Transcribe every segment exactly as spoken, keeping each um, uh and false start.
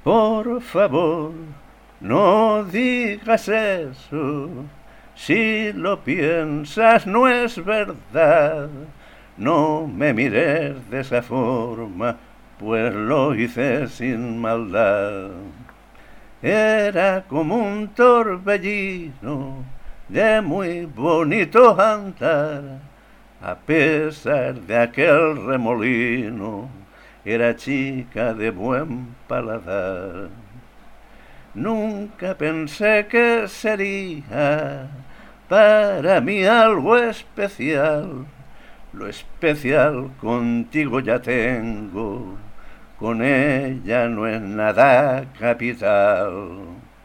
Por favor, no digas eso. Si lo piensas no es verdad. No me mires de esa forma, pues lo hice sin maldad. Era como un torbellino de muy bonito andar. A pesar de aquel remolino, era chica de buen paladar. Nunca pensé que sería para mí algo especial. Lo especial contigo ya tengo, con ella no es nada capital.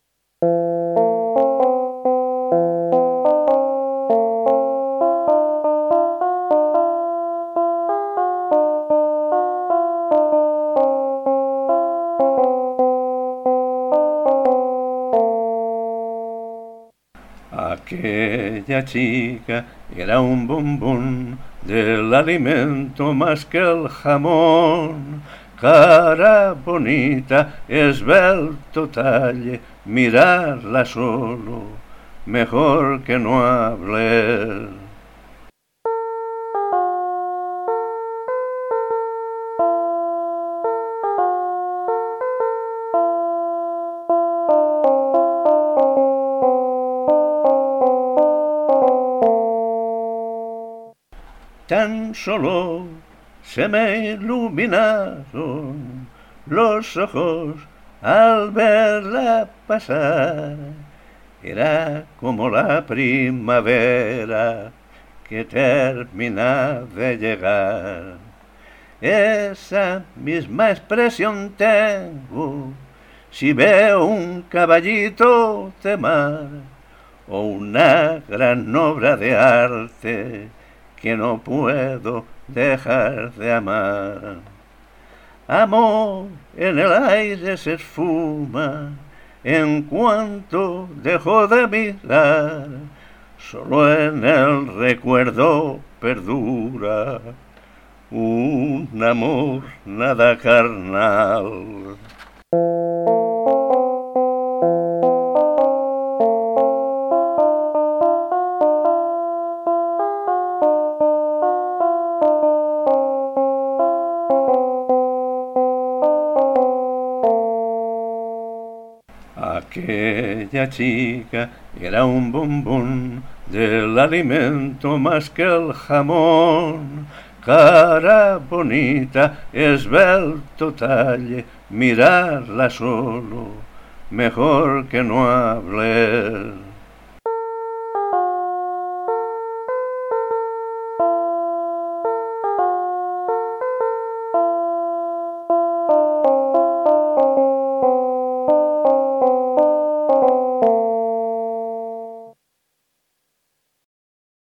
Aquella chica era un bombón del alimento más que el jamón. Cara bonita, esbelto talle, mirarla solo, mejor que no hable. Tan solo se me iluminaron los ojos al verla pasar. Era como la primavera que termina de llegar. Esa misma expresión tengo si veo un caballito de mar o una gran obra de arte que no puedo dejar de amar. Amor en el aire se esfuma en cuanto dejo de mirar. Solo en el recuerdo perdura un amor nada carnal. Aquella chica era un bombón del alimento más que el jamón. Cara bonita, esbelto talle, mirarla solo, mejor que no hable.